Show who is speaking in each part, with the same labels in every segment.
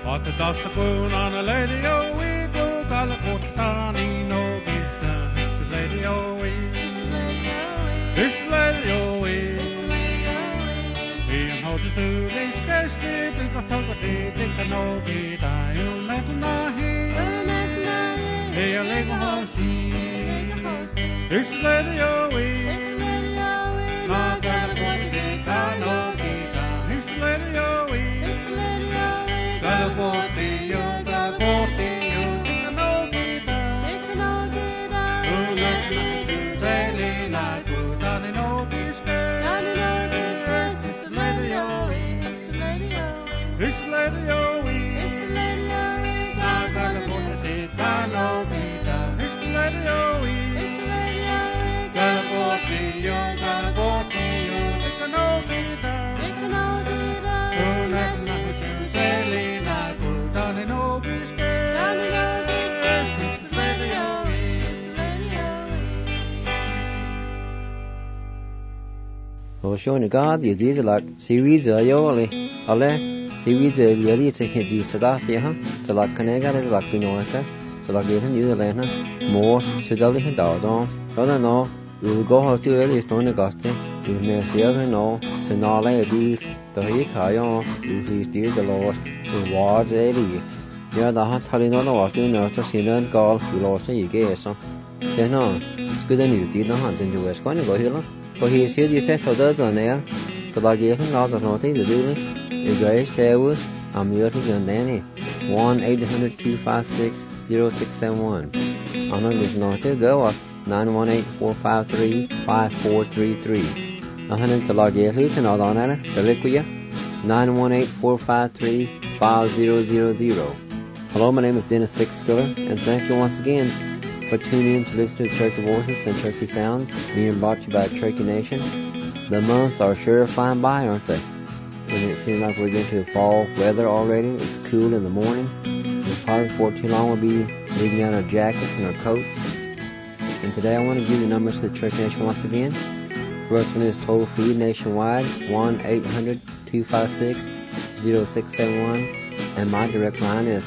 Speaker 1: Ata dasta kun on a lady o we go galakotani no gista. It's the lady o we. It's the lady o we. It's the lady o we. It's the lady o we. Ian holds it to the scarce dip in the pugati think no gita. You met nahi. Hey a lego hosi. It's the lady o we. It's the lady o we. Na galakotani no gita. It's the lady o we. It's the lady o we. Galakotio, galakotio, ikanogita, ikanogita, unatnatuteli nagu, dani nogiske, it's the lady o we, it's the lady o we, it's the lady o we, it's the lady o we, na galakotita nogita, it's the lady o we, it's the lady o we, galakotio, galakotio, ikanogita, ikanogita, unatnatuteli.
Speaker 2: Showing the God, you did like series of yoli, ale, series of yoli, taking these to last year, so like Canega, like Pinoza, so like getting you the lena, more, should I listen down, don't know, we will go out to early stone Augusta, you may see other no, so now lay a deed, the Hikayon, you please dear the Lord, the wards at least. Yeah, the hot telling on the water, no, to see none call, you lost you guess, so. Say no, it's good and you did not hunt into West Corner, go here. For he said you said so does on there, so like you can not nothing to do with a gray Sherwood, I'm using on Danny 1-800-256-0671. I'm not listening to go up 918-453-5433. I'm hunting to log you who's not on that, the liquid 918-453-5000. Hello, my name is Dennis Sixskiller, and thank you once again for tuning in to listen to Turkey Voices and Turkey Sounds, being brought to you by Turkey Nation. The months are sure flying by, aren't they? And it seems like we're getting to fall weather already. It's cool in the morning. And probably before too long we'll be leaving out our jackets and our coats. And today I want to give you numbers to the Turkey Nation once again. First one is toll free nationwide, 1-800-256-0671. And my direct line is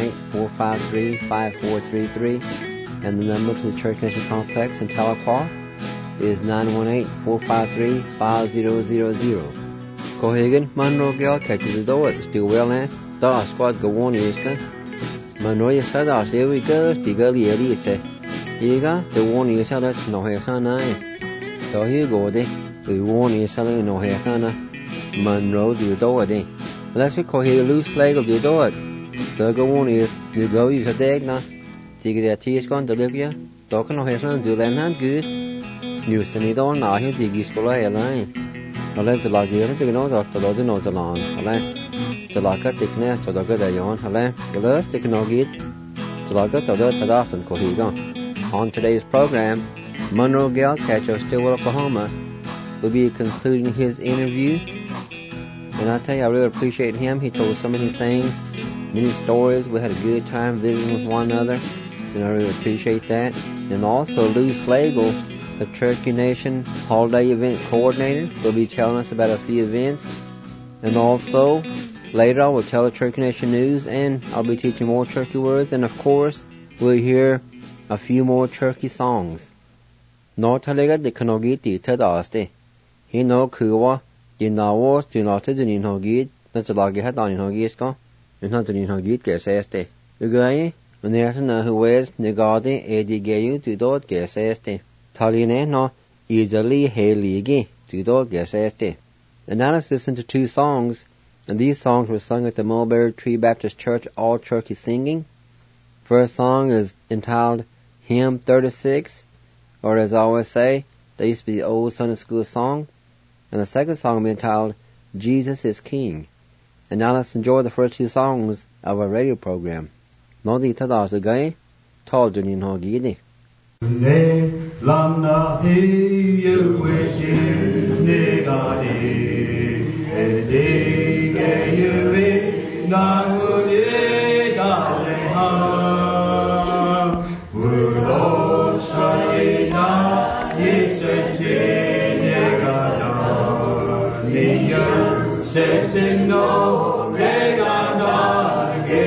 Speaker 2: 918-453-5433. And the number to the Church Nation Complex in Tahlequah is 918-453-5000. Cohagen, Monroe Girl, catches the door, still well in. Da squad go on, Iska. Monroe said, I say we go, the girl, the say. Iga, the one is out, that's no hair, so here go, they. The one is out, no hair, Monroe, the door, they. But that's what Cohagen loose leg of the door. The go on is, you go, use a dag now. Take the tears gone to live you. Talking of his son, do land hand good. Used to need all now, he'll dig his school airline. I let the log here, take no doctor, the nose along. I let the lock at the nest or the good I yawn. I let the last take no git. The log at the dirt at and Cohigo. On today's program, Monroe Gale catcher, Stillwell, Oklahoma, will be concluding his interview. And I tell you, I really appreciate him. He told so many things, many stories. We had a good time visiting with one another. And I really appreciate that. And also Lou Slagle, the Turkey Nation Holiday Event Coordinator, will be telling us about a few events. And also, later I will tell the Turkey Nation news, and I'll be teaching more Turkey words. And of course, we'll hear a few more Turkey songs. No talega de kanogiti tadaste. He no kuwa, di na was do not to the hogit, that's a lagi had on hogisko, and not the hogit gets este. Ugaye? Men er sånn who wears negadi edigeju to dot geseste. Taline no easily heligi to dot geseste. And now let's listen to two songs, and these songs were sung at the Mulberry Tree Baptist Church All Turkey Singing. First song is entitled Hymn 36, or as I always say, that used to be the old Sunday school song. And the second song will be entitled Jesus is King. And now let's enjoy the first two songs of our radio program. Nodi tadas gay, told you no giddy.
Speaker 3: Ne lamna he you with negadi, edi ge you na would ha, would say na is a negada, ni you say no negada.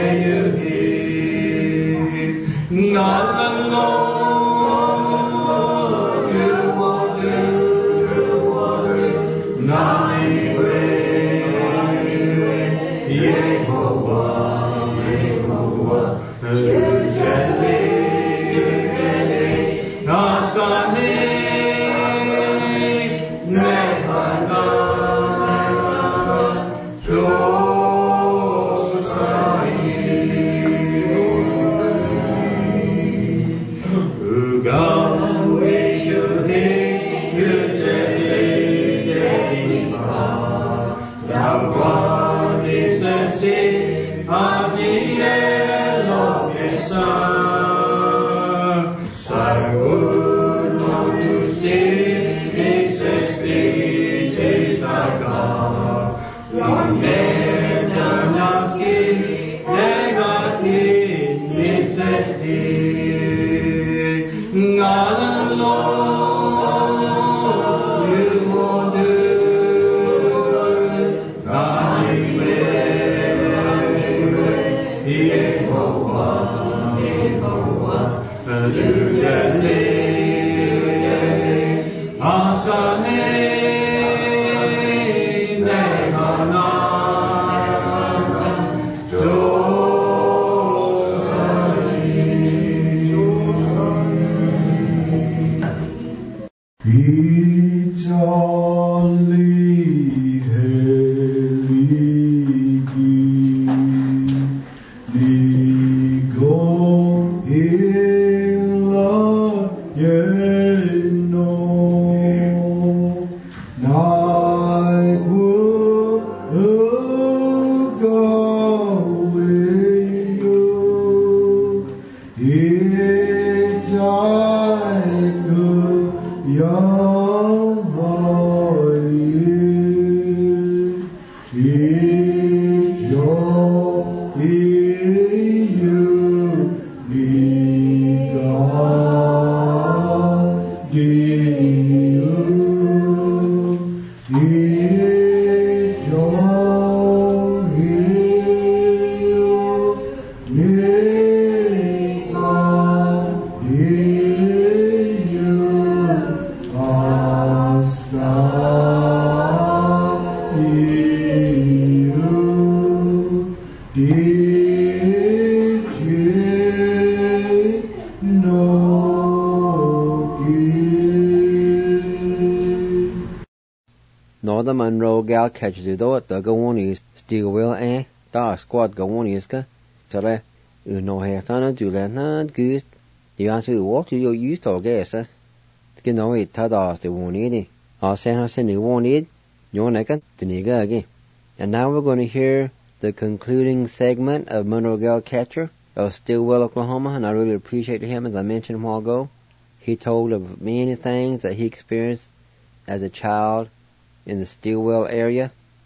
Speaker 2: Northern Monroe gal catches the door the go on is still will da squad go on is ka sale no hair sana do la na good the answer walk to your use to guess skin no it tada the one need San Jose new one need your neck the nigga again. And now we're going to hear the concluding segment of Monroe gal catcher of Stillwell, Oklahoma, and I really appreciate him, as I mentioned a while ago. He told of many things that he experienced as a child in the Stillwell area,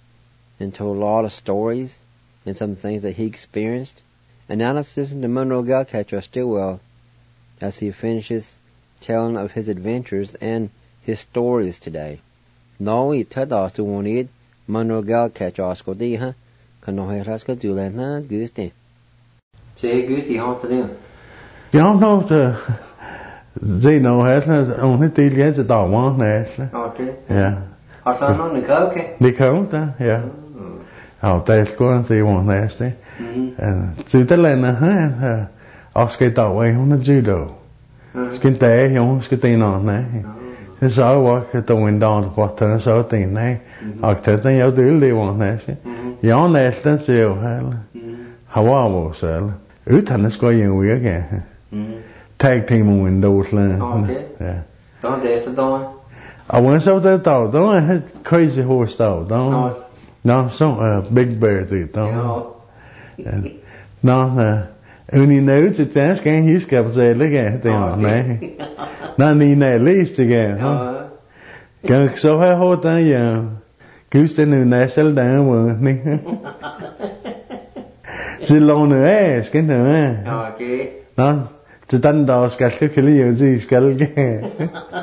Speaker 2: and told a lot of stories and some things that he experienced. And now let's listen to Monroe gal catcher of Stillwell as he finishes telling of his adventures and his stories today. No, he told us to one need Monroe gal catcher asko di ha kan he raska du na gusti. Say gusti ha to them.
Speaker 4: Ja, no the they know has only the years at all one
Speaker 2: Okay.
Speaker 4: Yeah.
Speaker 2: Arsan no okay.
Speaker 4: They count, yeah. Oh, that's going to one last day. And to the land, Oscar that way on the judo. Skin day, you know, skin on there. It's all work at the window, what turns so thing, eh? Octet, you do live on that. Yon less than zero, how I was, Utan going we again. Tag team windows,
Speaker 2: okay.
Speaker 4: Yeah.
Speaker 2: Don't there's the door.
Speaker 4: I went so that though, don't I had crazy horse though, don't no, so big bear did, don't no, only knows it's asking his cap say, look at them, man. Not need at least again, huh? So I hold that, yeah. Goose the new nestle down with me. Chỉ long nữa cái nữa.
Speaker 2: Okay.
Speaker 4: Đó, chỉ tan đào skal cái liều gì skal cái.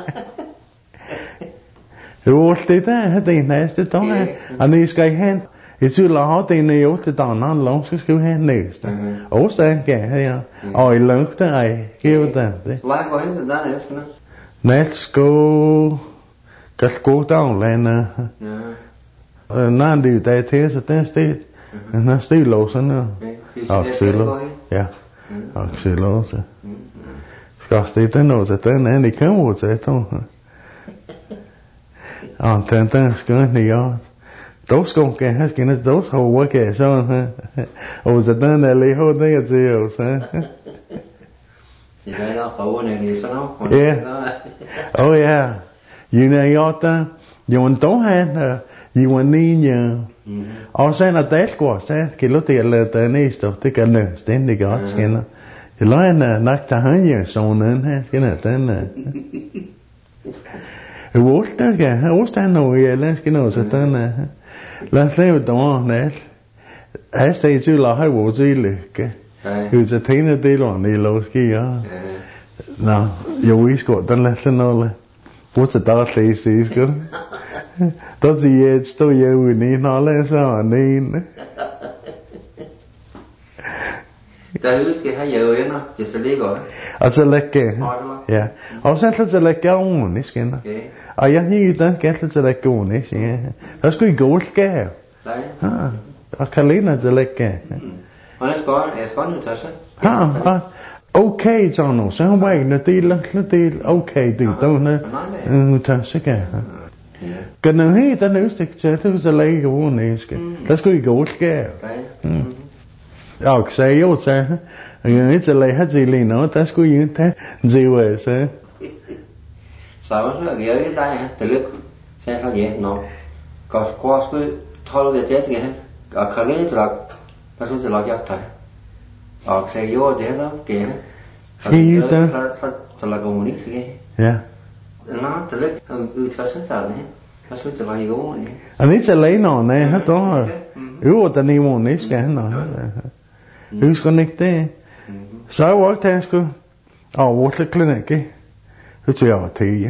Speaker 4: Rồi thế ta, thế này thế đó. Anh ấy skal hen. I tu la har det ne jo til dan han langs skal have næste. Og så kan ja. Og I langt der ei, giv det.
Speaker 2: Lad gå ind til den næsten.
Speaker 4: Let's go. Kan gå down lande. Ja. Nan det der til så den sted. Den sted låsen nu. Og så ja. Og så låse. Skal stå den og så den er ikke kommet til to. Og den skal ni ja. Dos con que has que no dos o que son o se dan el hijo de Dios yeah. Oh yeah. You know yota you want to have you want niño o sea na tes cosa que lo te le tenéis to te que no ständig gott skinna you learn not to hang son en skinna den Osta no y el skinna så den lad os lave dommerne. Jeg stod til at have vores lykke. Det er en af delerne i lovski, ja. Nå, jo, I skal, den lader sig noget. Hvor så der læse, I skal. Der siger jeg, stod jeg ude i, når jeg læser en.
Speaker 2: Der husker jeg jo ender, det så ligger.
Speaker 4: Og så lægge. Ja. Og så lægge oven, ikke skinner. Og jeg hiver den gæstel til lægge oven, ikke siger. Der skulle I gå skære. Nej. Og Karlina til lægge.
Speaker 2: Og jeg skal nu tage sig.
Speaker 4: Ja. Okay, så nu. Så hun var ikke noget del. Okay, det er nu tager sig gære. Kan den helt den udstik til, det var så lægge oven, ikke. Der skulle I gå skære. Og så jo så. Jeg ikke til lægge til lige nu. Der skulle I ikke tage det, så.
Speaker 2: Så var det jeg der det lykke så ja nå går skulle 12 det til igen og kan lige så der skulle lagt jeg tage og så jo det der igen så la kommunik ja nå det lykke ud så så der der skulle til lagt jo
Speaker 4: og det er lige nå nej har du jo der ni må ikke skal nå husk ikke det så var det skulle og hvor det klinik det er jo det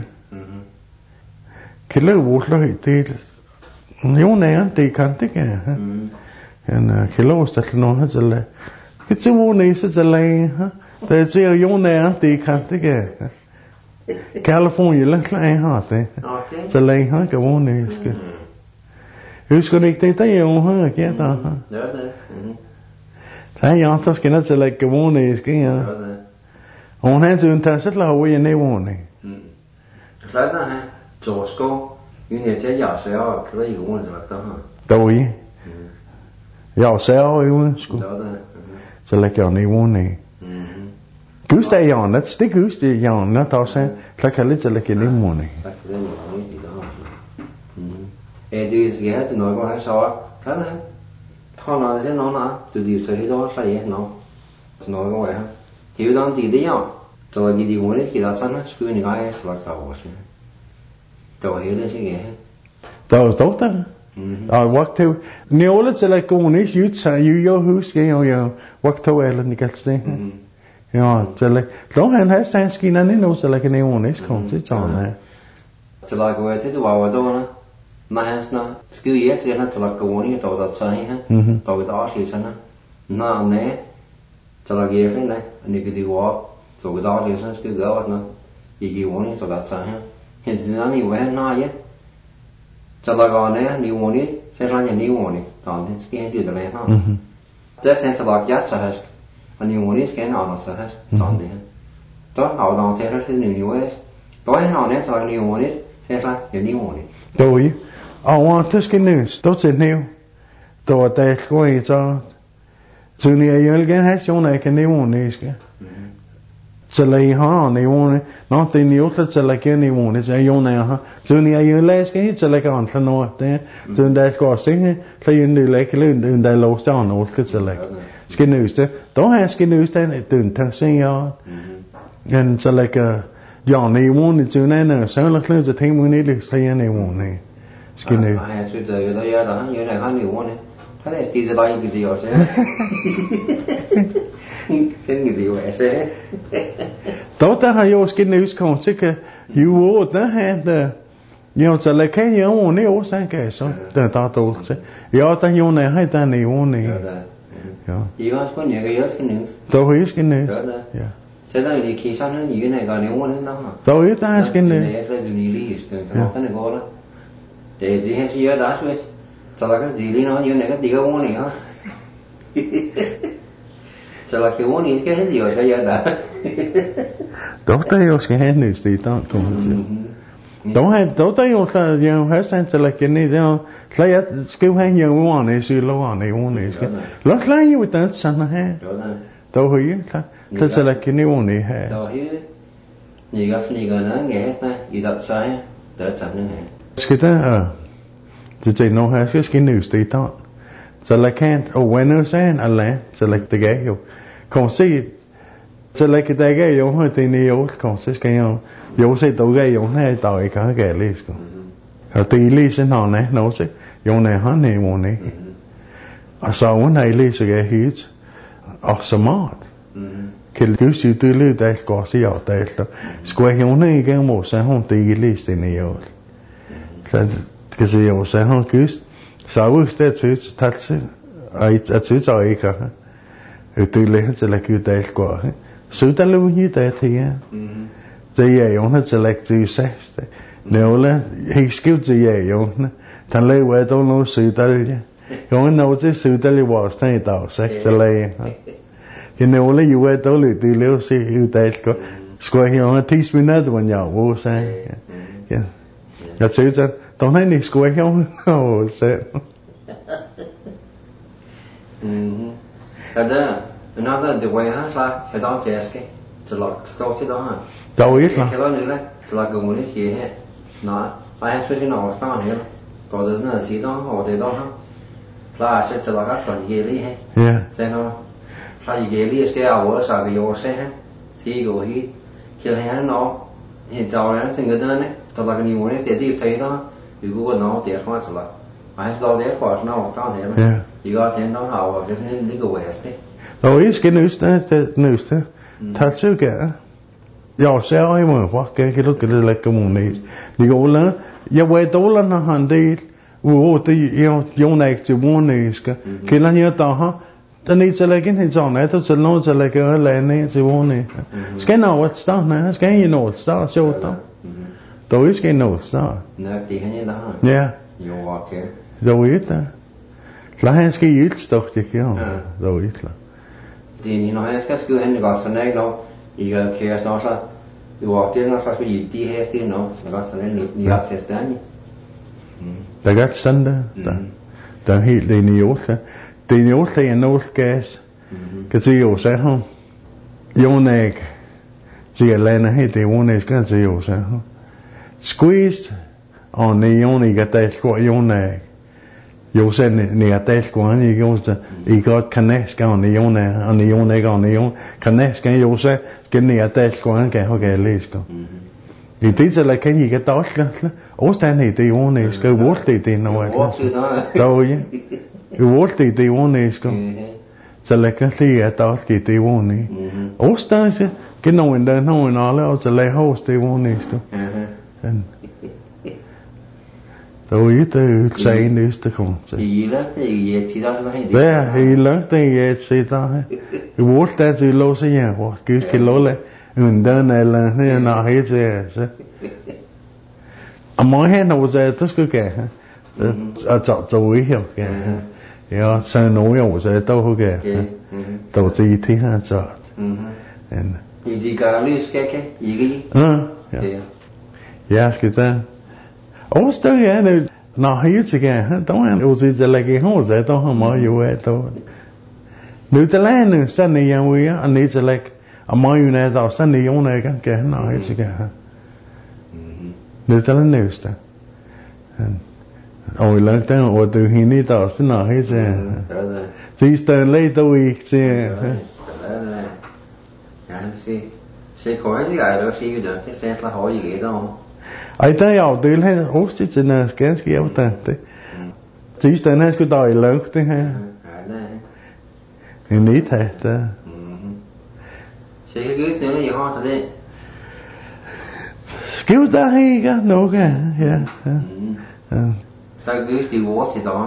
Speaker 4: Kilo wuhlo det jo nær det kan det kan en kilo stat no har til det til hvor så til det til jo nær det kan det kan California la har det så længe har det hvor næ skal husk ikke det der jo har jeg der ja det der jeg der skal til at hvor næ skal ja hun har til at sætte la hvor næ hvor næ
Speaker 2: så der her Josko, jeg til jeg så jeg kan ikke gå rundt der her.
Speaker 4: Dog jeg så jo sgu. Så lægger jeg ned under. Gust er jo net, det gust er jo net også. Så kan lidt lægge ned under.
Speaker 2: Det er jeg til noget her så. Kan det? Har noget det noget du det til det også jeg nå. Så noget går her. Det er jo den det ja. Så er de under det der sådan skulle ikke have slags også. Der var hele sig ja.
Speaker 4: Der var dog der. Og what to Neola til at gå ned jo husk jo what to eller nikalste. Ja, så dog han har sagt skinner nu så lægge ned under kom til sådan.
Speaker 2: Så der går til du var der. Nej, han skide jeg til han til at gå ned der så her. Der var der også sådan. Nej. Så der giver finde ikke det var så der også sådan skide godt nå. Ikke ordentligt så der så her. Hiện giờ mình về nói chứ, cho là còn đấy nhiều món ít, sẽ ra nhiều món ít, còn thế cái điều đó này không, thế sẽ là giá trị hết, còn nhiều món ít cái nào nó sẽ hết, còn thế, đó họ đang sẽ rất nhiều hết, đó họ này sẽ nhiều món ít, sẽ ra nhiều món ít.
Speaker 4: Đối, ông thứ cái này, đó sẽ nhiều, đó tại coi cho, cho nên nhiều cái hết chỗ này cái nhiều món ít cái. Så længe har ni vågne, nå det ni også så længe ni vågne, så jo nej ha. Så ni jo læske, så længe han så noget det. Så der skal også tænke, så jo ni lække løn, der lov står noget så længe. Skal nøste, då har skal nøste den tager sig ja. Men så længe ja ni vågne så nej, så længe så tænke mun ikke så ja ni vågne. Skal nø.
Speaker 2: Jeg synes det er jo der, jo der han ni vågne. Det er det så bare ikke det også. Den det jo altså.
Speaker 4: Der har jo sket news kom til at jo der havde nhiều giờ lại cái nhiều muốn này ố sang cái số từ ta tu chứ giờ ta nhiều này hay ta này muốn này
Speaker 2: 이거 건 얘가 이거 스킨
Speaker 4: tôi hiểu cái này
Speaker 2: 세상에 이 기사는 이게 내가 내원은 나
Speaker 4: tôi hiểu ta cái này
Speaker 2: 그래서 준이리 있어 저한테 거라 대지해 주야 다시 저라가 딜이나 이거 내가 네가 원이야 저라게 원이 이게 해지요 저야다
Speaker 4: đó ta hiểu cái hết này thì ta tu đó ta hiểu ta nhiều hết sang cho là cái này đó lấy cái hay nhiều muốn này sự lo này muốn này cái lót lấy như vậy sao nó hết tôi hiểu ta cho là cái này muốn này hết
Speaker 2: tôi hiểu 니가 nó nghe hết ta ý đặt sai đỡ chậm nữa
Speaker 4: cái đó thì nó hết cái news thì ta cho là can't awareness and a land cho là cái cái hiểu không gì cho là cái cái hiểu hơi thì nhiều không gì cái hiểu sẽ tổ cái hiểu này tạo cái list rồi thì list nó này nó sẽ hiểu này hắn này muốn này sau cái này list cái hit smart cái sự tư liệu đấy có gì ở đấy đó cái hiểu này cái một sáng hôm thì list này hiểu cái gì hiểu sáng hôm cứ sau cái sự thật sự ai sự cho ai cả từ lấy cho là cái đấy có sự ta lưu như thế thì thì vậy ông nó sẽ lại từ sex nếu là he skill gì vậy ông thằng lấy về đâu nó sự ta chứ ông nó chỉ sự ta lấy vào cái tàu sex sẽ lấy cái nếu là như vậy đâu lấy từ lấy sự yêu thế có square ông nó teach mình nữa mà nhau vô sai cái sự cho tao nói này square ông nó sẽ
Speaker 2: nó là the way ha là phải đón chết cái cho là stop chứ đó ha
Speaker 4: đâu ít là
Speaker 2: cái đó nữa là cho là cái muốn cái gì hết nó ai hay suy nó start này đó giờ nó xí đó họ để đó ha là sẽ cho là các toàn gì đi hết xem nó sai gì đi cái áo sao cái áo sẽ ha xí cái gì khi là nó hiện giờ nó chính cái đó này cho là cái nhiều này thì chỉ thấy đó如果nó跌花出来还是到跌花nó start này 이거 생각 하고 그래서 이거 왜 했대
Speaker 4: rồi cái news đó thật sự cái giờ sao ai mà phát cái lúc cái là cái món này đi gọi là giờ về tối là nó hành đi vô thì yêu này chỉ muốn này cái là như tao ha cho nên sẽ lại cái hình dạng này tôi sẽ nói sẽ lại cái này này chỉ muốn này cái nào what start này cái gì nào start show tao tôi cái nào start
Speaker 2: nè thì hay đó
Speaker 4: yeah
Speaker 2: you walk here
Speaker 4: rồi đó là hay cái gì start chứ kia rồi đó
Speaker 2: thì nó hay cái cứ hay gọi sân này nó 이거 계속 나서 이거 어때는 사실 이 뒤에서 nó 나가서 니 앞에서다니
Speaker 4: 다가 산다 다 히리 니오스 디니오스 에노스케스 그지요세 호 요넥 지엘레나 헤데 오네스 그지요세 호 squeeze on the only get that squat 요넥 요새 내가 대스고 아니 이거 connect on the on connect cái 요새 cái 내가 대스고 한 게 하게 리스고 이 뒤에 cái gì cái đó là Austin thì tí ôn này cái vốn thì nó vậy rồi cái vốn thì ôn này sẽ là cái gì cái đó cái tí ôn này Austin chứ cái nồi đơn nồi nó là sẽ là host tí ôn này rồi từ say nữa từ không
Speaker 2: thì lớn thì chỉ đó hay
Speaker 4: đi thì lớn thì chỉ đó cái bút ta chỉ lâu sẽ nhà hoặc cái lâu này mình đơn này là thế nào hết rồi mỗi hết nó sẽ tất cả cái cho ý hiểu cái rồi sang nấu nhiều sẽ đâu cái đầu tiên thì ha cho
Speaker 2: thì chỉ cả lưu cái gì
Speaker 4: cái ta Oster ja, na hierdie gaan, dan ons is het lekker hoor, ze toch maar je weet toch. Nu te lenen, staan niet aan weer, en niet zo lekker, aan mij nu daar staan niet jongen kan, kijk, na hierdie gaan. Nu te lenen nu staan. En ôi lớn tên ôi từ khi đi tao staan na hierdie. Zie staan lấy tôi ik zie.
Speaker 2: Ja, zie coi gì cái đó zie được, thế sẽ là hỏi gì đó.
Speaker 4: Ai thấy ao từ lấy hút chứ trên cái kéo ta thế chỉ tên hay cái đòi lớn thế ha cái ní thế ta
Speaker 2: sẽ cái gì nó gì ho thế
Speaker 4: Skjul der her, nok, ja.
Speaker 2: Så gøst i vort til dort.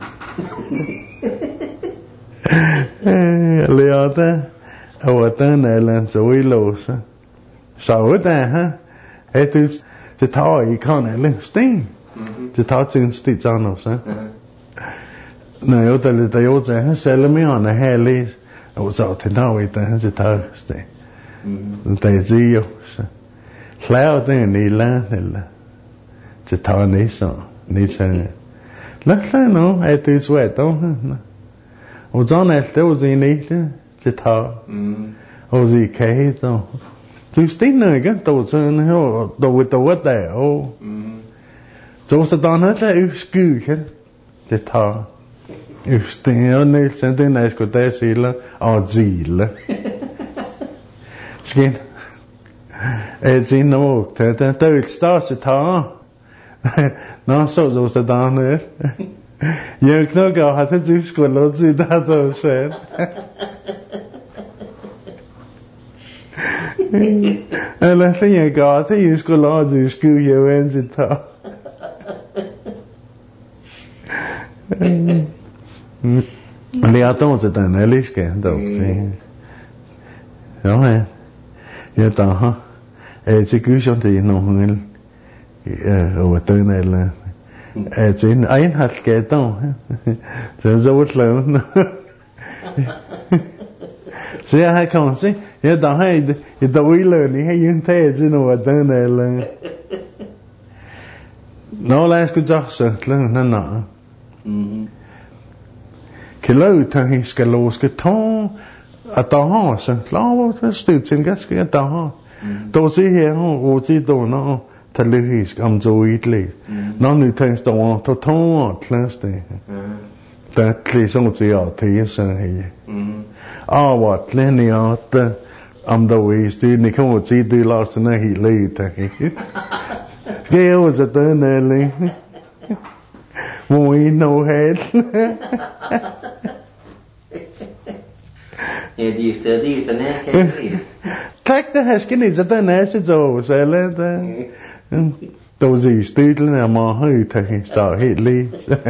Speaker 4: Lærte, og den eller så i låse. Så der, ha? Det tager i kan eller sten. Det tager til en sted sådan også. Når jeg der jo så selvom jeg er herlig, og så til noget i det tager sted. Det er det jo så. Klar den i land eller det tager ned så lad os nu at det er svært dog. Og sådan er det også ikke det tager. Og det kan så. Du stiger ikke dog sådan her dog der og så der er udskyld det tager. Just det, og næsten den er sgu da sila og zile. Skin. Det nok, det er et største tager. Nå, så der nede. Jeg knokker har det du skulle lade sig der så svært. Eller så jeg gør det, jeg skulle lade du skulle jo en sit tager. Lærte også den elske dog. Ja. Jeg der har til Gudjon det nogen over den eller til en halvskab dog. Så udslaget. Så jeg har kommet se. Jeg der har et dårligt jeg har jo taget til noget den eller. Nå lad os gå så nå. Kilo tager skal låske tå at der har så klar så støt til ganske at der har då se her og se då når talerisk om så idle når nu tager står to tå klasse der klæder sig at tage så her og hvad længe om der er det ni kommer til det last når helt lidt det er jo så den eller hvor I know head.
Speaker 2: Ja, de er stadig sådan her, kan jeg lide.
Speaker 4: Tak, det her skal ikke så den næste så, så eller der er støtlen af mig højt, der står helt lige.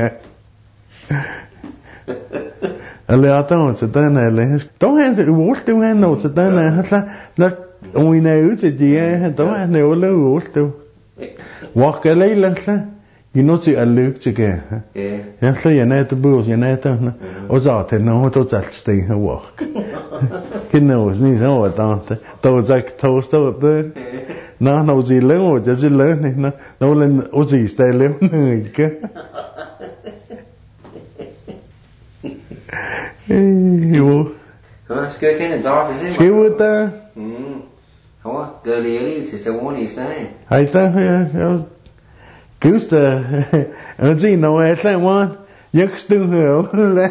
Speaker 4: Eller der så den er læs. Der er det uolt, du har noget, så den er så og I er ude de er, der er noget uolt, du. Hvor skal jeg lade så? I nu til at lykke til det. Jeg siger, jeg er til bøs, jeg er til, og så til noget, du tager sten her work. Kan noget sådan så over der. Der så to stå der. Nå, når de laver, jeg siger løn, når den også i stedet laver ikke. Jo.
Speaker 2: Så skal jeg kende dag, det ser.
Speaker 4: Skal vi der?
Speaker 2: Hva, gør det lige til så ordentligt i sagen.
Speaker 4: Hej der, ja. Just and see no at that one. Jeg stod her.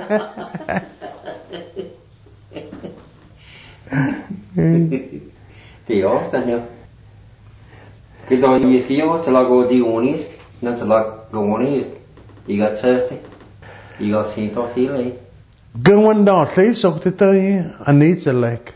Speaker 2: Det er ofte her. Det er I skal jo til at gå dionisk, når til at gå dionisk. I går tørstig. I går sent og hele i.
Speaker 4: Gå en dag til så det der Anita like.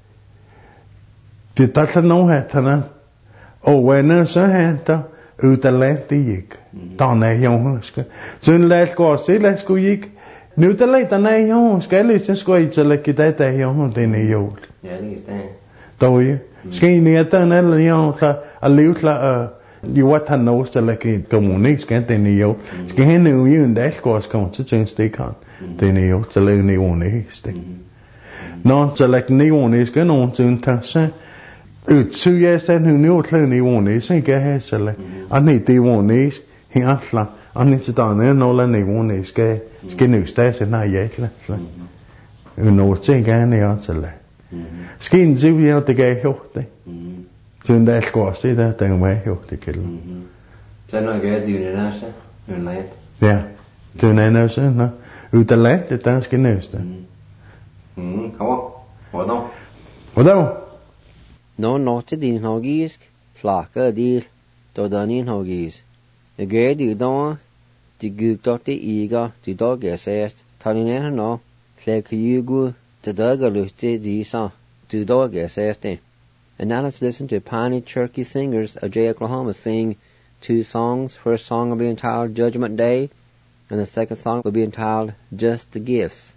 Speaker 4: Det der noget her og when så her der ud af land det gik. Der er jo skal. Så lad os gå se, lad os gå gik. Nu der lad der er jo skal lige så skal I til at give det der jo den er jo.
Speaker 2: Ja, det er det.
Speaker 4: Der er skal I ned der eller jo så at leve klar jo hvad han nu skal lade kommunen skal den er jo. Skal han jo en dag skal komme til den stik han. Den er jo så lade niveauet stik. Når så lade niveauet skal nogen til tage sig så jeg står nu til niveauet så ikke have så lade. Anne det niveauet her fla. Anne til der når niveauet skal nu stå så nej jeg så. Nu til gerne jeg til lade. Skin så vi har det gav hørt det. Så den der skal se der den var hørt det kælder.
Speaker 2: Så når jeg gør det der så en lat.
Speaker 4: Ja. Den er nu så nå. Ud af land det der skal næste.
Speaker 2: Kom. Hvordan?
Speaker 4: Hvordan?
Speaker 2: Når til din haugisk, slakker del, då den din haugis. Jeg gør det då, de gik dog det ikke, de dog er sæst. Tager din her nå, klækker jøgud, det dog er lyst til de så, de dog er sæst det. And now let's listen to Piney Cherokee Singers of Jay, Oklahoma sing 2 songs. First song will be entitled Judgment Day, and the second song will be entitled Just the Gifts.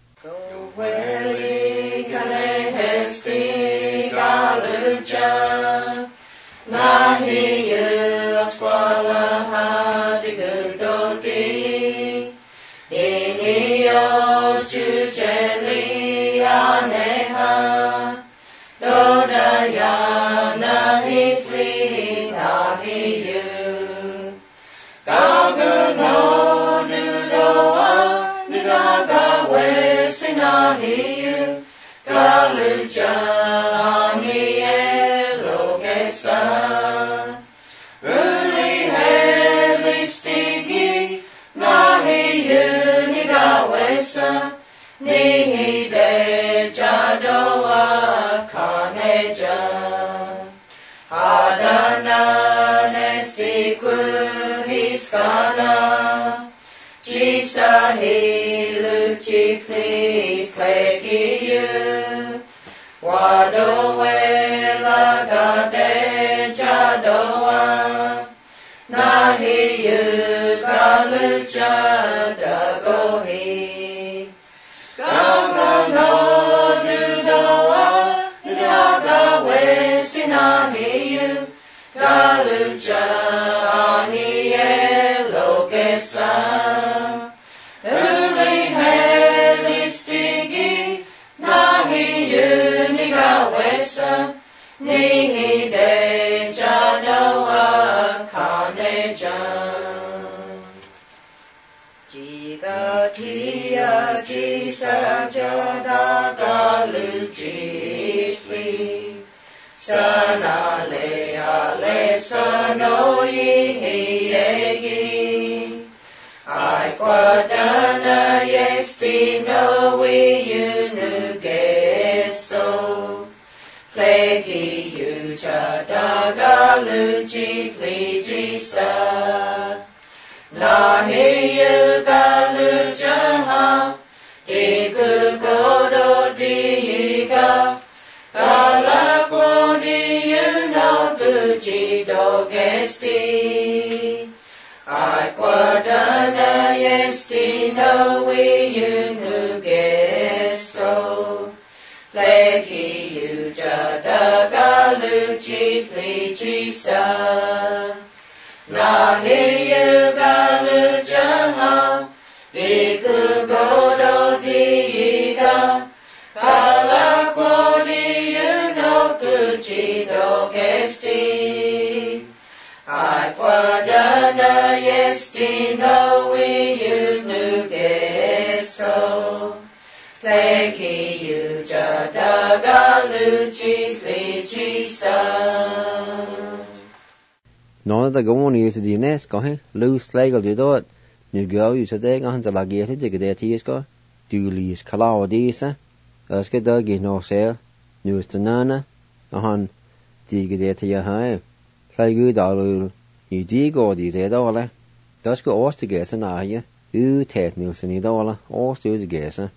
Speaker 2: Nói ta cũng muốn sự gì nè, có hay lưu slagle đi đó, nếu gấu sự thế ngonจะลาเกียที่จะได้ที่ก็ดูลีสคลาวดีซะcái đó cái nó sẽ như thế nào nè, han chỉ cái đấy hay, cái người đó là như gì có gì thế đó là, đó cái ót cái gì nào vậy, tết nhiều sinh đó là ót cái gì,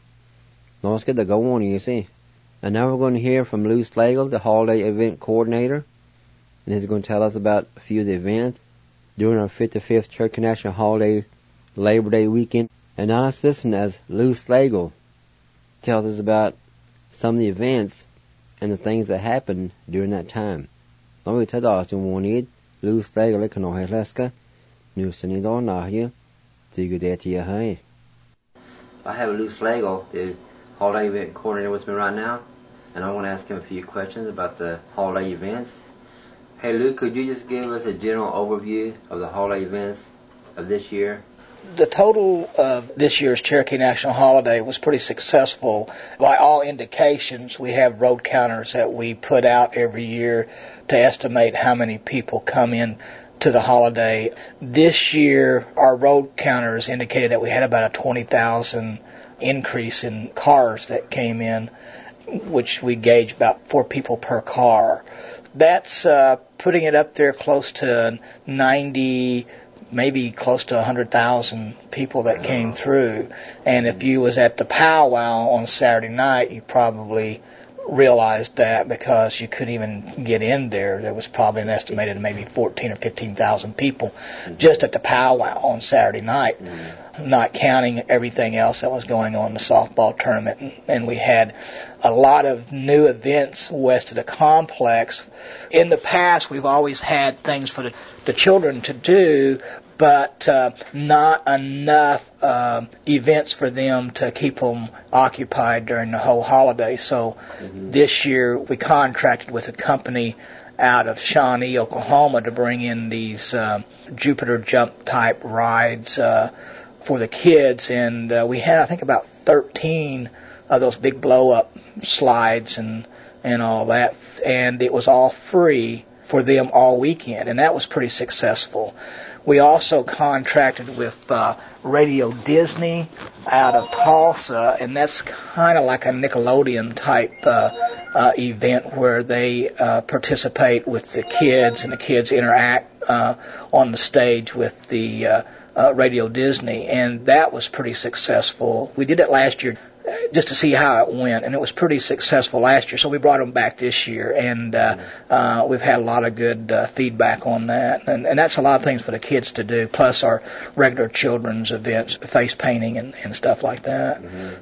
Speaker 2: nói cái đó cũng muốn gì. And now we're going to hear from Lou Slagle, the holiday event coordinator, and he's going to tell us about a few of the events during our 55th Cherokee National Holiday Labor Day weekend. And now let's listen as Lou Slagle tells us about some of the events and the things that happened during that time. Nói thật đó chúng muốn biết Lou Slagle lấy cái nói hết lẽ nếu sinh đó nào here thì cái đấy thì hay. I have Lou Slagle, the holiday event coordinator, with me right now, and I want to ask him a few questions about the holiday events. Hey Lou, could you just give us a general overview of the holiday events of this year?
Speaker 5: The total of this year's Cherokee National Holiday was pretty successful. By all indications, we have road counters that we put out every year to estimate how many people come in to the holiday. This year, our road counters indicated that we had about a 20,000 increase in cars that came in, which we gauge about 4 people per car. That's putting it up there close to 90, maybe close to 100,000 people that came through. And if you was at the powwow on Saturday night, you probably realized that because you couldn't even get in there. There was probably an estimated maybe 14 or 15,000 people just at the powwow on Saturday night, not counting everything else that was going on in the softball tournament. And we had a lot of new events west of the complex. In the past, we've always had things for the children to do, but not enough events for them to keep them occupied during the whole holiday. So this year we contracted with a company out of Shawnee, Oklahoma, to bring in these Jupiter jump type rides for the kids, and we had, I think, about 13 of those big blow up slides and all that, and it was all free for them all weekend, and that was pretty successful. We also contracted with Radio Disney out of Tulsa, and that's kind of like a Nickelodeon type event where they participate with the kids, and the kids interact on the stage with the Radio Disney, and that was pretty successful. We did it last year just to see how it went, and it was pretty successful last year, so we brought them back this year, and we've had a lot of good feedback on that, and that's a lot of things for the kids to do, plus our regular children's events, face painting and stuff like that.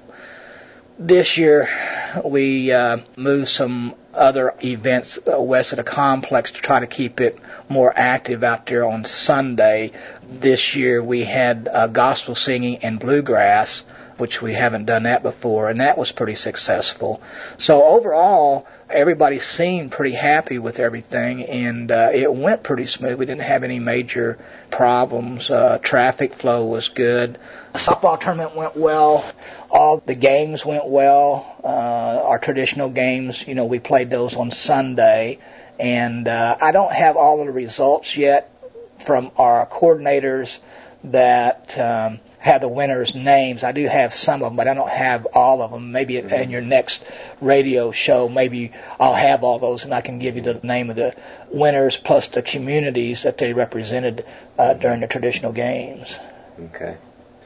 Speaker 5: This year we moved some other events west of the complex to try to keep it more active out there on Sunday. This year we had gospel singing and bluegrass, which we haven't done that before, and that was pretty successful. So overall, everybody seemed pretty happy with everything, and it went pretty smooth. We didn't have any major problems. Traffic flow was good. The softball tournament went well. All the games went well. Our traditional games, we played those on Sunday, and I don't have all of the results yet from our coordinators that have the winners' names. I do have some of them, but I don't have all of them. Maybe in your next radio show, maybe I'll have all those, and I can give you the name of the winners plus the communities that they represented during the traditional games.
Speaker 2: Okay.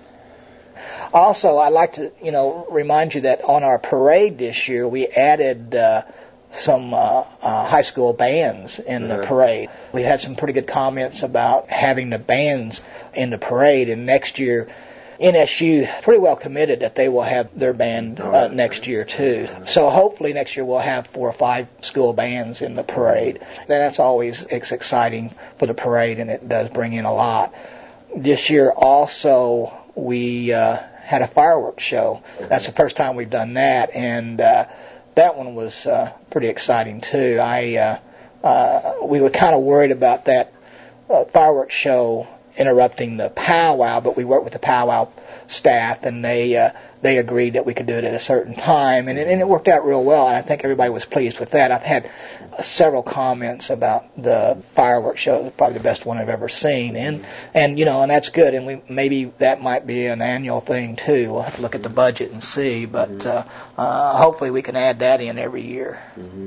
Speaker 5: Also, I'd like to, remind you that on our parade this year, we added some high school bands in the parade. We had some pretty good comments about having the bands in the parade, and next year NSU pretty well committed that they will have their band next year too. So hopefully next year we'll have 4 or 5 school bands in the parade. That's always exciting for the parade, and it does bring in a lot. This year also we had a fireworks show. That's the first time we've done that, and that one was pretty exciting too. We were kind of worried about that fireworks show interrupting the powwow, but we worked with the powwow staff, and they agreed that we could do it at a certain time, and it worked out real well, and I think everybody was pleased with that. I've had several comments about the fireworks show. It was probably the best one I've ever seen, and that's good, and maybe that might be an annual thing too. We'll have to look at the budget and see, but hopefully we can add that in every year.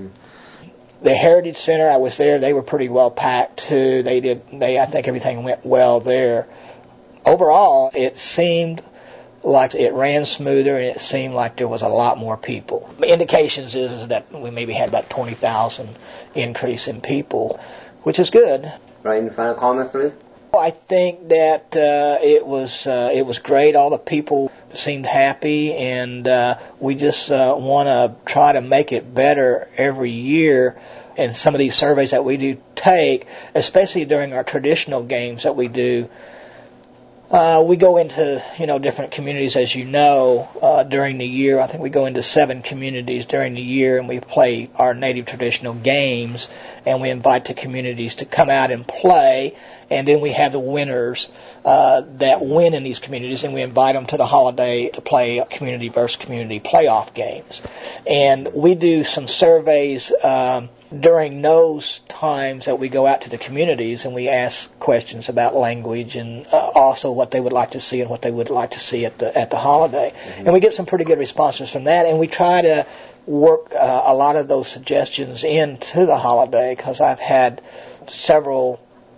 Speaker 5: The Heritage Center, I was there. They were pretty well packed too. I think everything went well there. Overall, it seemed like it ran smoother, and it seemed like there was a lot more people. The indications is that we maybe had about 20,000 increase in people, which is good.
Speaker 2: Right, any final comments on it?
Speaker 5: I think that it was great. All the people seemed happy, and we just want to try to make it better every year. And some of these surveys that we do take, especially during our traditional games that we do, we go into different communities, as you know, during the year. I think we go into 7 communities during the year, and we play our native traditional games, and we invite the communities to come out and play. And then we have the winners that win in these communities, and we invite them to the holiday to play community versus community playoff games. And we do some surveys during those times that we go out to the communities, and we ask questions about language and also what they would like to see and what they would like to see at the holiday. And we get some pretty good responses from that, and we try to work a lot of those suggestions into the holiday, because I've had several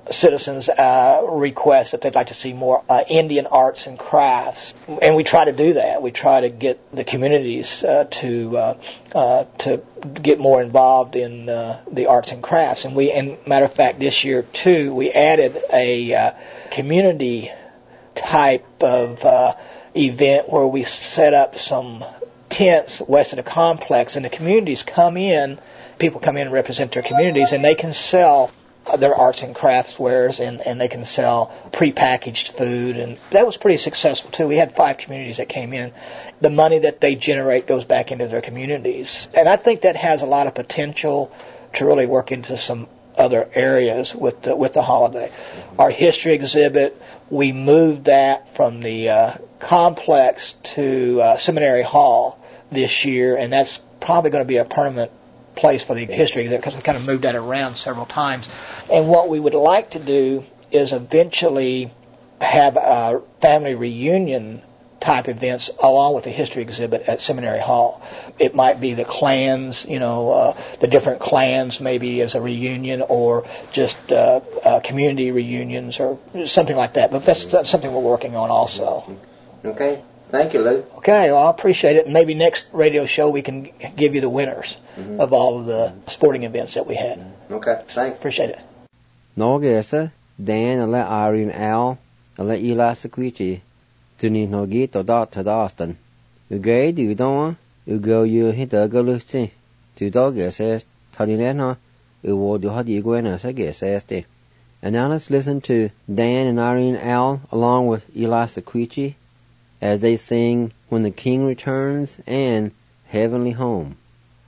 Speaker 5: citizens request that they'd like to see more Indian arts and crafts, and we try to do that. We try to get the communities to get more involved in the arts and crafts. And matter of fact, this year too, we added a community type of event where we set up some tents west of the complex, and the communities come in. People come in and represent their communities, and they can sell their arts and crafts wares, and they can sell prepackaged food, and that was pretty successful too. We had 5 communities that came in. The money that they generate goes back into their communities, and I think that has a lot of potential to really work into some other areas with the holiday. Our history exhibit, we moved that from the complex to Seminary Hall this year, and that's probably going to be a permanent place for the history exhibit because we kind of moved that around several times. And what we would like to do is eventually have a family reunion type events along with the history exhibit at Seminary Hall. It might be the clans, the different clans maybe as a reunion, or just community reunions or something like that. But that's something we're working on also.
Speaker 2: Okay. Thank you, Lou.
Speaker 5: Okay, well, I appreciate it. Maybe next radio show we can give you the winners of all of the sporting events that we had.
Speaker 2: Okay, thanks.
Speaker 5: Appreciate it.
Speaker 2: Norgesa, Dan, and let Irene Al, and let Eli Sequichi, to need no get or dot to Austin. You gay, do you don't? You go, you hit the go Lucy. To dog says, Tadinena, you will do hot iguanas, I guess, says they. And now let's listen to Dan and Irene Al along with Eli Sequichi as they sing When the King Returns and Heavenly Home.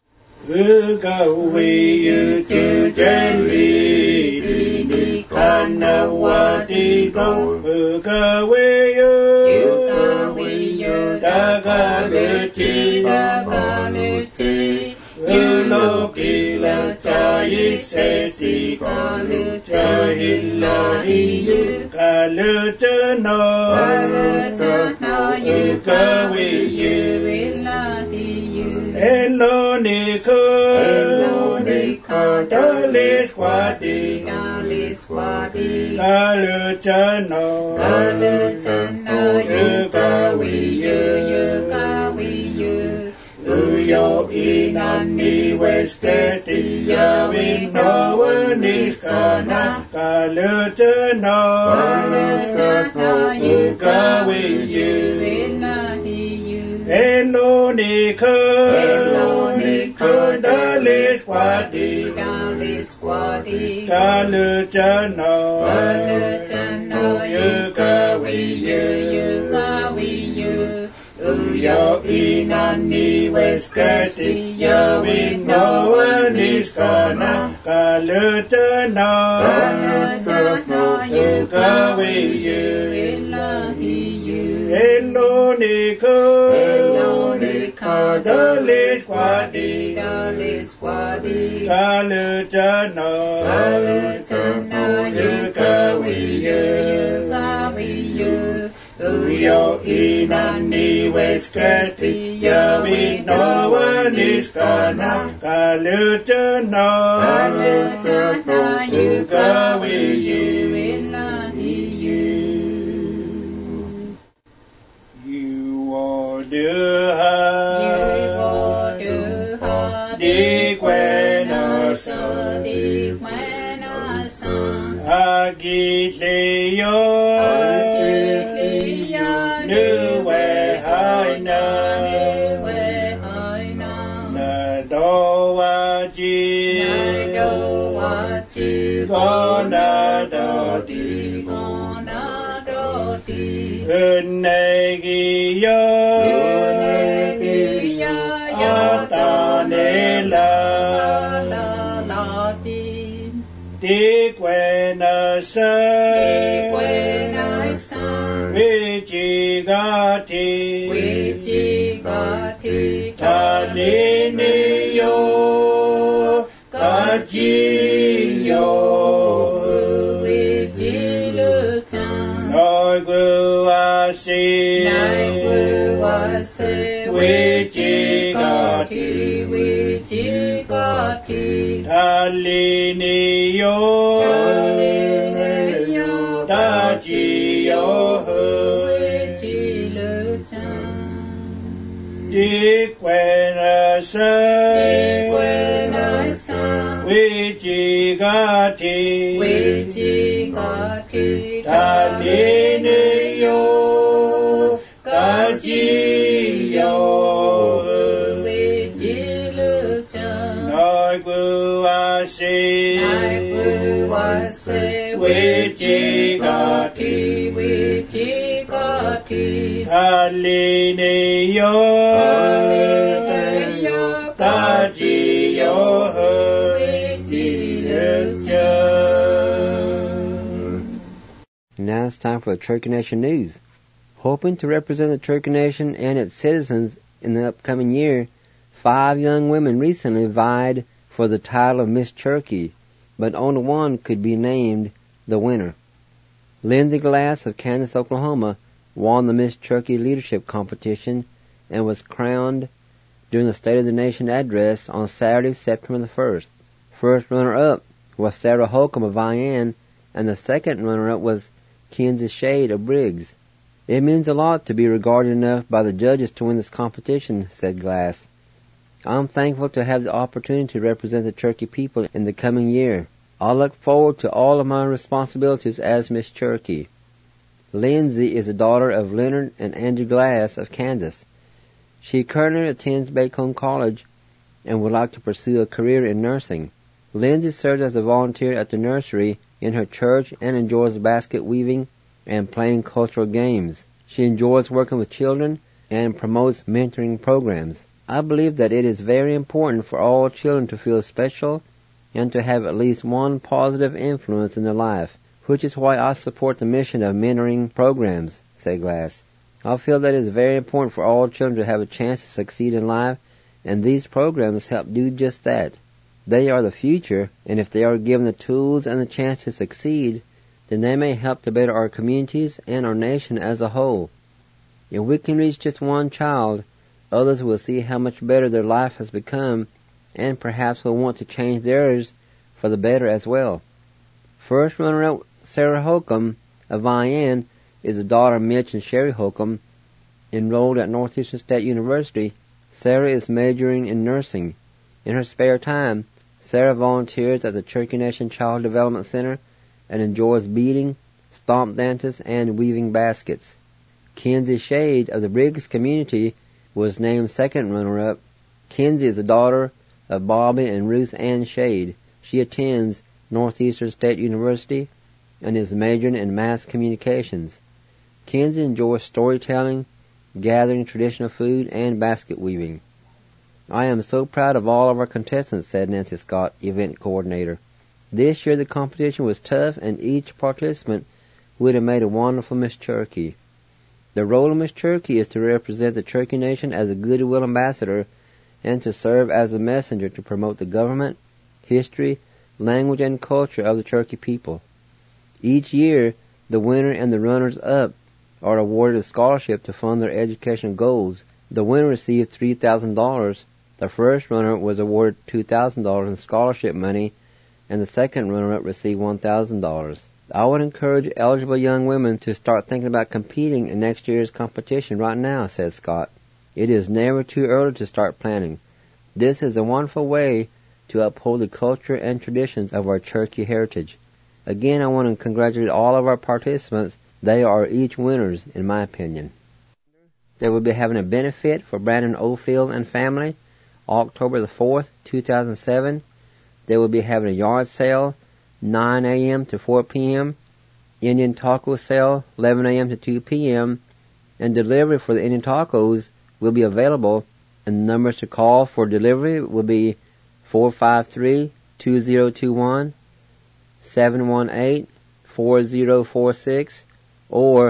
Speaker 3: Yo inani westesti yawin no niskana kalutana ukawi you enonika dalis wadi kalutana ukawi you Yo inani westesti yawin no niskana kalutana ukawi you enonika dalis wadi kalutana ukawi you Yo inani westesti yawin no niskana kalutana ukawi you are the Talinio yo
Speaker 6: we chi le chan
Speaker 3: đi quen ra
Speaker 6: đi quên ai xa
Speaker 3: we chi ga ti
Speaker 6: we chi ga ti
Speaker 3: ta li ni yo ta chi yo
Speaker 6: we chi le chan
Speaker 3: nói quư a si
Speaker 6: ai quư wa se
Speaker 3: we chi ga ti
Speaker 6: we chi ga ti
Speaker 3: ta li ni yo ta chi yo
Speaker 6: we chi le
Speaker 2: Now it's time for the Cherokee Nation News. Hoping to represent the Cherokee Nation and its citizens in the upcoming year, 5 young women recently vied for the title of Miss Cherokee, but only one could be named the winner. Lindsay Glass of Kansas, Oklahoma, won the Miss Cherokee Leadership Competition and was crowned during the State of the Nation address on Saturday, September the 1st. First runner-up was Sarah Holcomb of Vian, and the second runner-up was Kenzie Shade of Briggs. It means a lot to be regarded enough by the judges to win this competition, said Glass. I'm thankful to have the opportunity to represent the Cherokee people in the coming year. I look forward to all of my responsibilities as Miss Cherokee. Lindsay is the daughter of Leonard and Andrew Glass of Kansas. She currently attends Bacone College and would like to pursue a career in nursing. Lindsay serves as a volunteer at the nursery in her church and enjoys basket weaving and playing cultural games. She enjoys working with children and promotes mentoring programs. I believe that it is very important for all children to feel special and to have at least one positive influence in their life, which is why I support the mission of mentoring programs, said Glass. I feel that it is very important for all children to have a chance to succeed in life, and these programs help do just that. They are the future, and if they are given the tools and the chance to succeed, then they may help to better our communities and our nation as a whole. If we can reach just one child, others will see how much better their life has become, and perhaps will want to change theirs for the better as well. First runner-up Sarah Holcomb of Vian is the daughter of Mitch and Sherry Holcomb. Enrolled at Northeastern State University, Sarah is majoring in nursing. In her spare time, Sarah volunteers at the Cherokee Nation Child Development Center and enjoys beading, stomp dances, and weaving baskets. Kenzie Shade of the Briggs community was named second runner-up. Kenzie is the daughter of Bobby and Ruth Ann Shade. She attends Northeastern State University and is majoring in mass communications. Kenzie enjoys storytelling, gathering traditional food, and basket weaving. I am so proud of all of our contestants, said Nancy Scott, event coordinator. This year the competition was tough, and each participant would have made a wonderful Miss Cherokee. The role of Miss Cherokee is to represent the Cherokee Nation as a goodwill ambassador and to serve as a messenger to promote the government, history, language, and culture of the Cherokee people. Each year, the winner and the runners-up are awarded a scholarship to fund their educational goals. The winner received $3,000. The first runner was awarded $2,000 in scholarship money, and the second runner-up received $1,000. I would encourage eligible young women to start thinking about competing in next year's competition right now, said Scott. It is never too early to start planning. This is a wonderful way to uphold the culture and traditions of our Cherokee heritage. Again, I want to congratulate all of our participants. They are each winners, in my opinion. They will be having a benefit for Brandon Oldfield and family, October the 4th, 2007. They will be having a yard sale, 9 a.m. to 4 p.m., Indian taco sale, 11 a.m. to 2 p.m., and delivery for the Indian tacos will be available, and the numbers to call for delivery will be 453-2021, 718-4046, or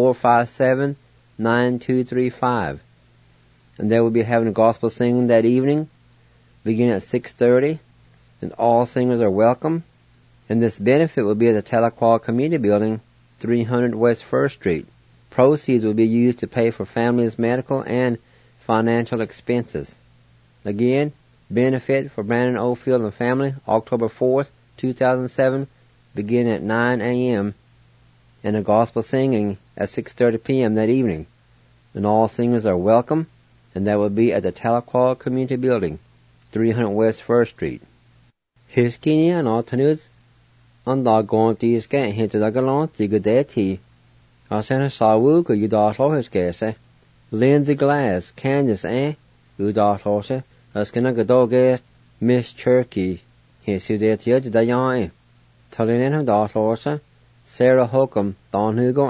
Speaker 2: 457-9235. And they will be having a gospel singing that evening, beginning at 6:30, and all singers are welcome. And this benefit will be at the Tahlequah Community Building, 300 West 1st Street. Proceeds will be used to pay for families' medical and financial expenses. Again, benefit for Brandon Oldfield and family, October 4th, 2007, beginning at 9 a.m. and a gospel singing at 6:30 p.m. that evening. And all singers are welcome, and that will be at the Tahlequah Community Building, 300 West 1st Street. Hiskini and Altanus, and the Gontis get hinted a galant, the good day. I sent a sawu, go you dash all his case. Lindsay Glass, Candace, you dash all se, as can a good dog guest, Miss Cherokee, his you did the day. Telling in her dash all se, Sarah Holcomb, Don Hugo,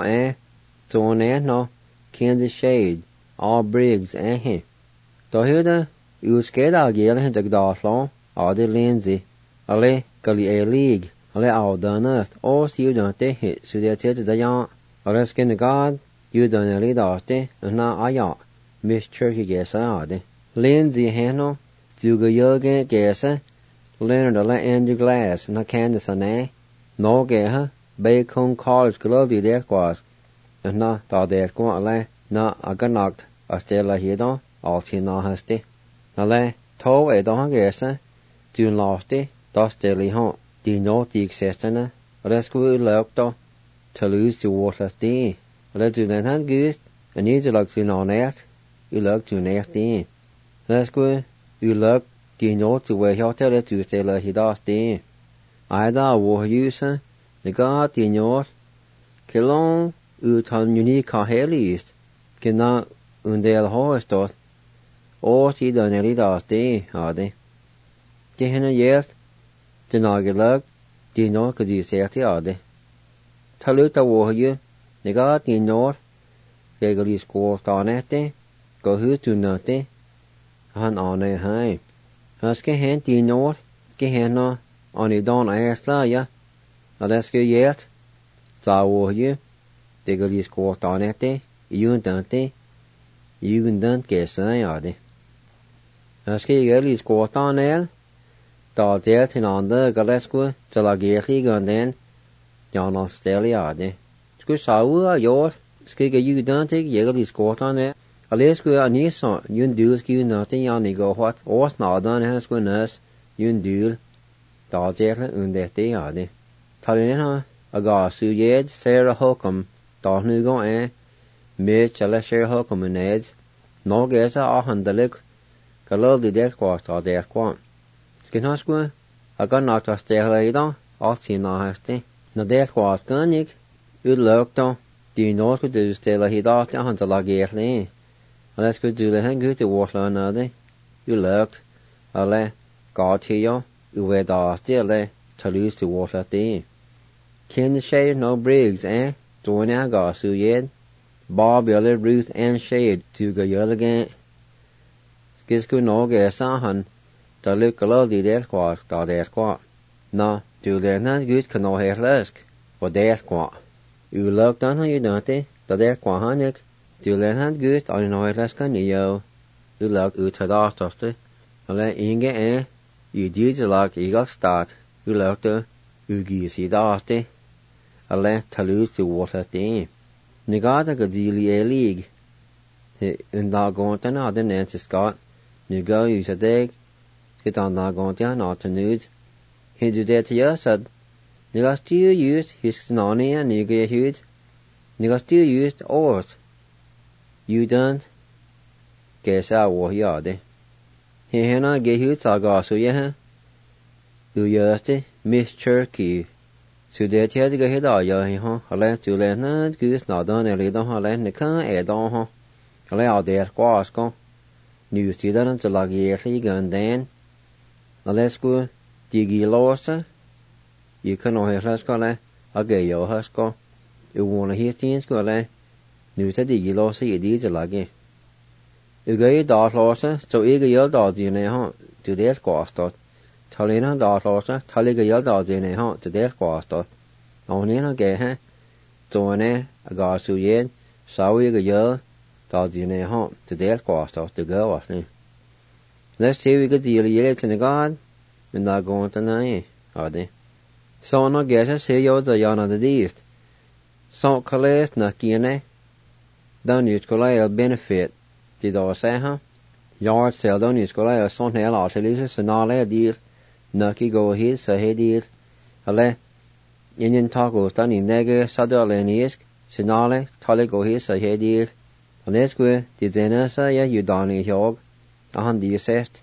Speaker 2: Joan no, Kansas Shade, all Briggs, he. Do you the, you scared I'll yell in the dash law, all the Lindsay, Ale, Gully A League, Ale all done us, all see you don't they hit, so they tell the young, or a skin of God, you done a lead off and now I yacht, Miss Cherokee guess I Lindsay Hannah, Duga Yoga guess, Leonard a Andrew Glass, and a Candace and no geha, Bacon College Globey there was, and not thought there go a not a ganocked, a stella here, all she no hasty. Ale, tow a don guess, June lost it, dust daily home, the no the excessena, rescue locked to lose the water day. Let you then hand goose, and you look to no net, you look to net day. Rescue, you look, the no to where you tell it to stella he does day. Either war use, the god the north, Kilong, utan unique helist, cannot undel horse dot, or see the nearly does day, are they? Gehenna yet, the nagger the no could you say the other. Tell you the war you, the god the north, they go to school on it, go who to nothing, han on a high. As Gehen the north, Gehenna on a don ass la ya, let's go yet, the war you, they go to school on it, you don't you don't guess I are they. As you go to school on it, da der til andre galesku til la gerli ganden Jan Australia. Sku sau a jord skiga you don't take yegli skotane. Alesku a nisa yun dul ski nothing yan go what or snadan has go nurse yun dul da der unde te ade. Talina a ga su yed Sarah Holcomb da nu go me chala share Holcomb neds no gesa a handalik kalol de der kwasta der kwam. Skinhasku, a gun knocked us there later, all seen no hasty. No death was gunnig, you looked on, do you know what could do still a hit off the hunter like early? Unless could do the hang good to water another. You looked, a le, God here, you were the still to lose to water at the. Ken the shade no Briggs, Join a gas who yet. Bob Yellow Ruth and Shade to go yell again. Skisku no guess on. Da look a lot of the squad, da der squad. No, do there not good can no hair lusk, or der squad. You look down how you don't it, da der squad hanik. Do there not good on no hair lusk on you. You look out to the toaster. Let inge you did the like eagle start. You look to, you geese the oste. Let to lose the water thing. Nigata go dealy a league. In da going to another Nancy Scott. You go use a dig. Get on that going down out nudes. He do that to you, said. Nigga still used his nonny and nigga huge. Nigga still used oars. You don't. Guess I war yard. He henna get huge I got so yeah. You used Miss Cherokee. So that you had to go ahead all ya, huh? I let you let not goose not done a little huh? Let the car add on, huh? I let out there squash go. New student to like yearly gun then. Let's go, digi losa. You can know his scholar, a gay yo husko. You want to hear things go lay. News a digi losa, you did a laggy. You go your dot losa, so eager your dot in a hunt to their squastot. Talina dot losa, taliga your dot in a hunt to their squastot. Only in a gay, join a garsu yed, so eager your dot in a hunt to their squastot to go off. Let's see we get the yellow to the God, and not going to night, are they? So no guess I say you're the yarn of the east. So Calais Nakine, don't use Colay benefit, did I say, huh? Yard sell don't use Colay, son hell, I'll tell you, so now lay a deal, Nucky go ahead, so hey deal, Ale, Ingen taco stani nege sadalenisk, sinale, taligohi sa hedil, Onesque, di zenasa ya udani hiog, ahan di assessed,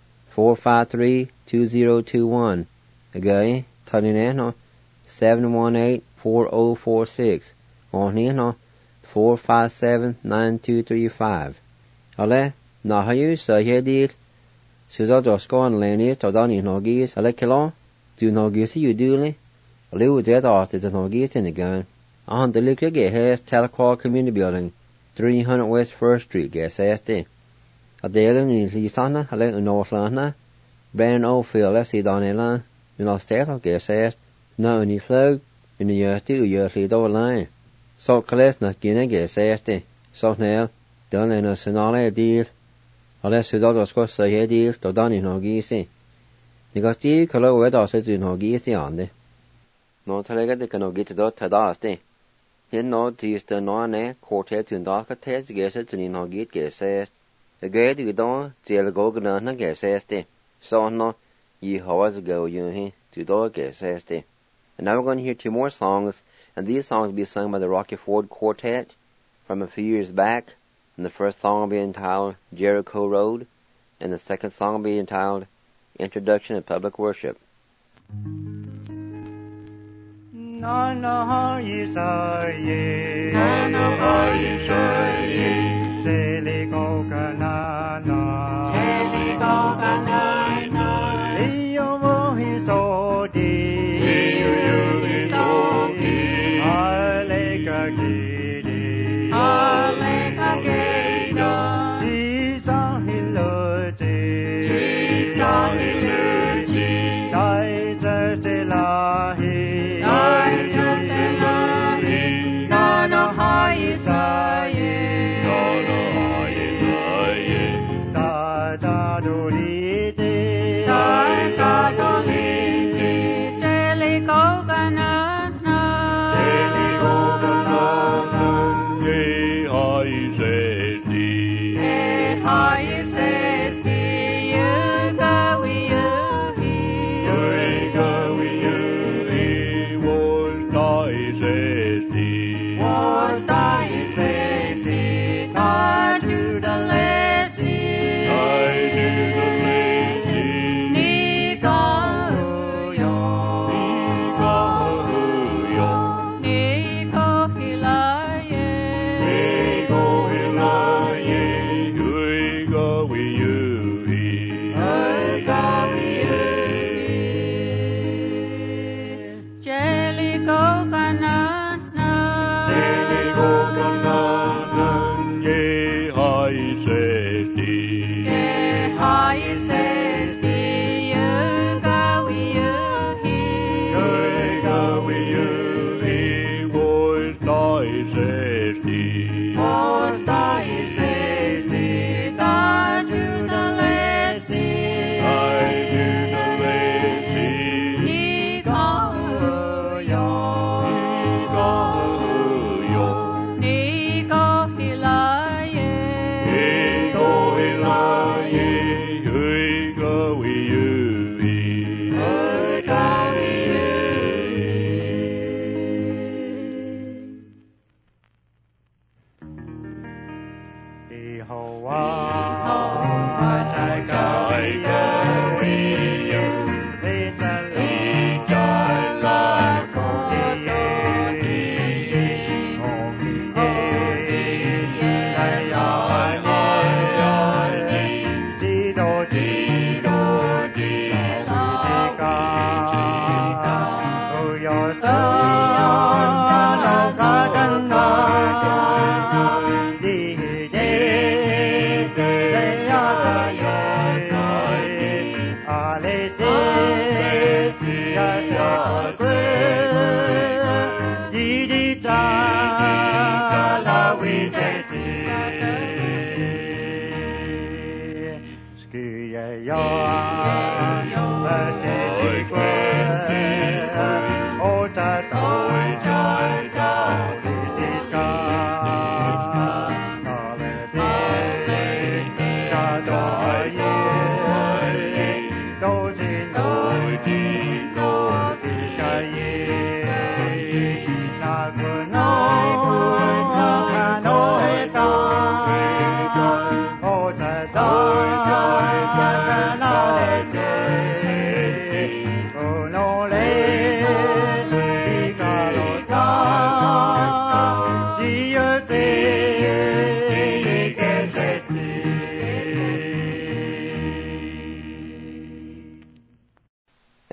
Speaker 2: 453-2021. Again, Tanineno, 718-4046. Onino, 457-9235. Ale, nahayu sa hedil, Suzadoskon lenis todani nogis, ale kilon, du nogisi uduli, ale uzet off the nogis in the gun. Ahan the Luke has Talcott Community Building, 300 West 1st Street, GSSD. Adelen in Lisana, ale Northlana, Brandon Oldfield, let's see Donela, in Australia, GSS, now in the flag, in the year 2 years lead over line. So Kalesna, Guinea, GSSD, so now, done in a Sonale deal, unless who does go say a deal, to done in Hogisi. Because Steve Kalo wed us in Hogisi on the. No Telega de Cano get to dot Tadaste. He no teased the no quartet in darker test, guess it in Hogit, GSS. A great you don't, Jill Gogana, GSSD. So no, ye hours ago, you to dog GSSD. And now we're going to hear 2 more songs, and these songs will be sung by the Rocky Ford Quartet from a few years back. And the first song will be entitled Jericho Road, and the second song will be entitled Introduction to Public Worship.
Speaker 3: Na na Yisrael, na na Yisrael, Jeli Kokanana, Jeli Kokanana, Iyo Mohisodi, Iyo Mohisodi, Aleka Gidi, Aleka Gidi, Jisa Hiloji, Jisa Hiloji, Daija Delahi.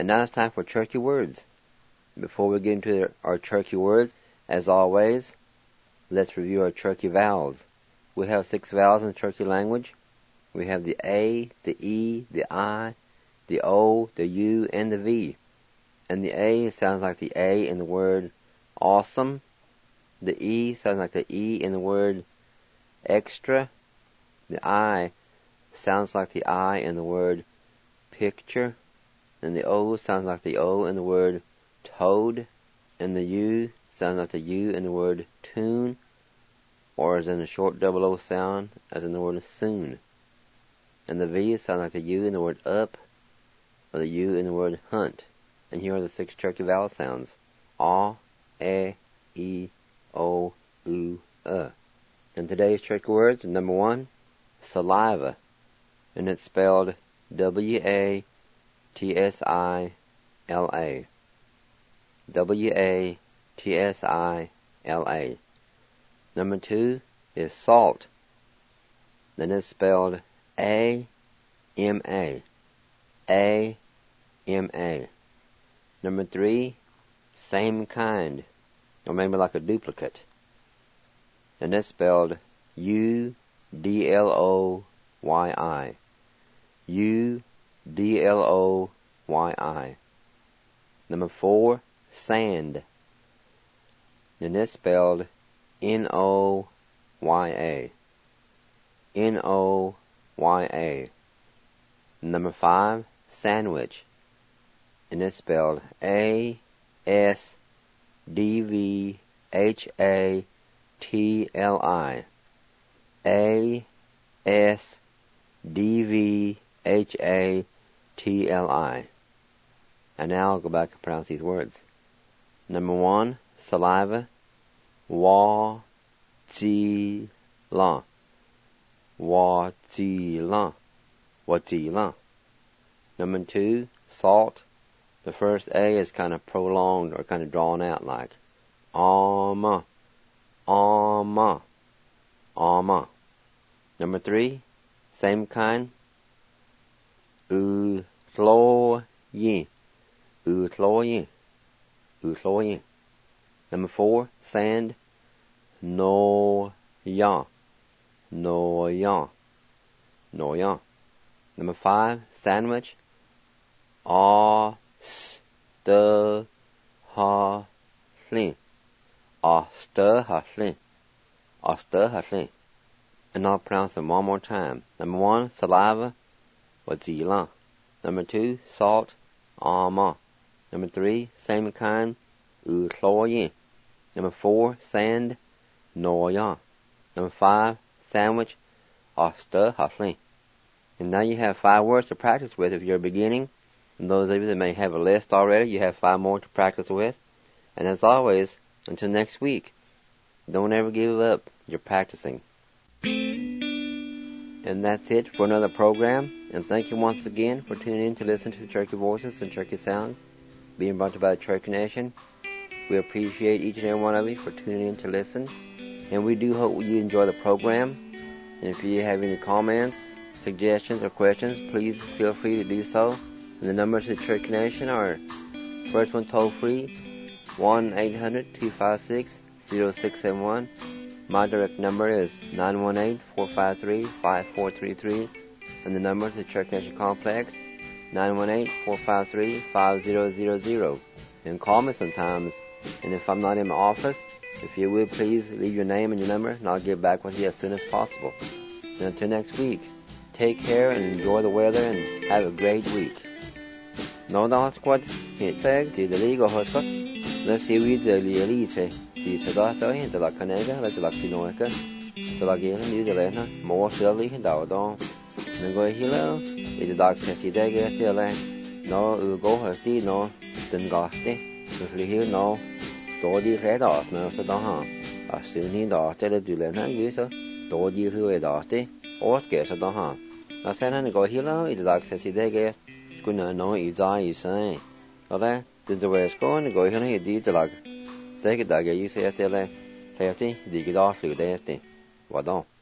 Speaker 2: now it's time for Turkey Words. Before we get into our Turkey Words, as always, let's review our Turkey vowels. We have 6 vowels in the Turkey language. We have the A, the E, the I, the O, the U, and the V. And the A sounds like the A in the word awesome. The E sounds like the E in the word extra. The I sounds like the I in the word picture. And the O sounds like the O in the word toad. And the U sounds like the U in the word tune, or as in a short double O sound, as in the word soon. And the V sounds like the U in the word up, or the U in the word hunt. And here are the 6 Turkey vowel sounds. A, E, O, U, And today's Turkey words, number 1, saliva. And it's spelled W-A-T-S-I-L-A. W-A-T-S-I-L-A. Number 2 is salt. Then it's spelled A-M-A. A-M-A. Number 3, same kind, or maybe like a duplicate. And it's spelled U-D-L-O-Y-I. U-D-L-O-Y-I. Number 4, sand. And it's spelled N-O-Y-A. N-O-Y-A. Number 5, sandwich. And it's spelled A-S-D-V-H-A-T-L-I. A-S-D-V-H-A-T-L-I. And now I'll go back and pronounce these words. Number 1, saliva. Wa-ji-la. Wa-ji-la. Wa-ji-la. Number 2, salt. The first A is kind of prolonged or kind of drawn out like ama, ama, ama. Number 3, same kind, u-tlo-yin, u-tlo-yin, u-tlo-yin. Number 4, sand, no-ya, no-ya, no-ya. Number 5, sandwich, a-st-ha-lin, a-st-ha-lin, a-st-ha-lin. And I'll pronounce them one more time. Number 1, saliva, wa-ji-la. Number 2, salt, ama. Number 3, same kind, u-tlo-yin. Number 4, sand, no-ya. Number 5, sandwich, a-st-ha-lin. And now you have 5 words to practice with if you're beginning. And those of you that may have a list already, you have 5 more to practice with. And as always, until next week, don't ever give up. You're practicing. And that's it for another program. And thank you once again for tuning in to listen to the Turkey Voices and Turkey Sounds being brought to you by the Turkey Nation. We appreciate each and every one of you for tuning in to listen. And we do hope you enjoy the program. And if you have any comments, suggestions, or questions, please feel free to do so. And the numbers to the Turkey Nation are, first one toll free, 1-800-256-0671. My direct number is 918-453-5433. And the number to the Turkey Nation Complex, 918-453-5000. And call me sometimes. And if I'm not in my office, if you would please leave your name and your number, and I'll get back with you as soon as possible. And until next week, take care and enjoy the weather and have a great week. Nó đó squad hiện tại thì để lý go hot spot. Nó sẽ vi giờ lý thế thì sau đó tới hiện tại là cái này cái là cái gì nói cái. Sau đó cái như thế này nó mua sữa lý hiện đầu đó. Nên gọi hello thì đọc sẽ chỉ đây cái thế là nó go hot tí nó từng gọi thế. Nó lý hiểu nó tổ đi khé đó nó sau đó ha. Sự ní đó thế là từ lên hắn dưới số tổ đi hư đó thế. Ốt kể sau đó ha. Nó sẽ hắn gọi hello thì đọc sẽ chỉ đây cái kuna no izai sai ola the way going go here di tlag take it dage you say tele say di gida flu de este wadon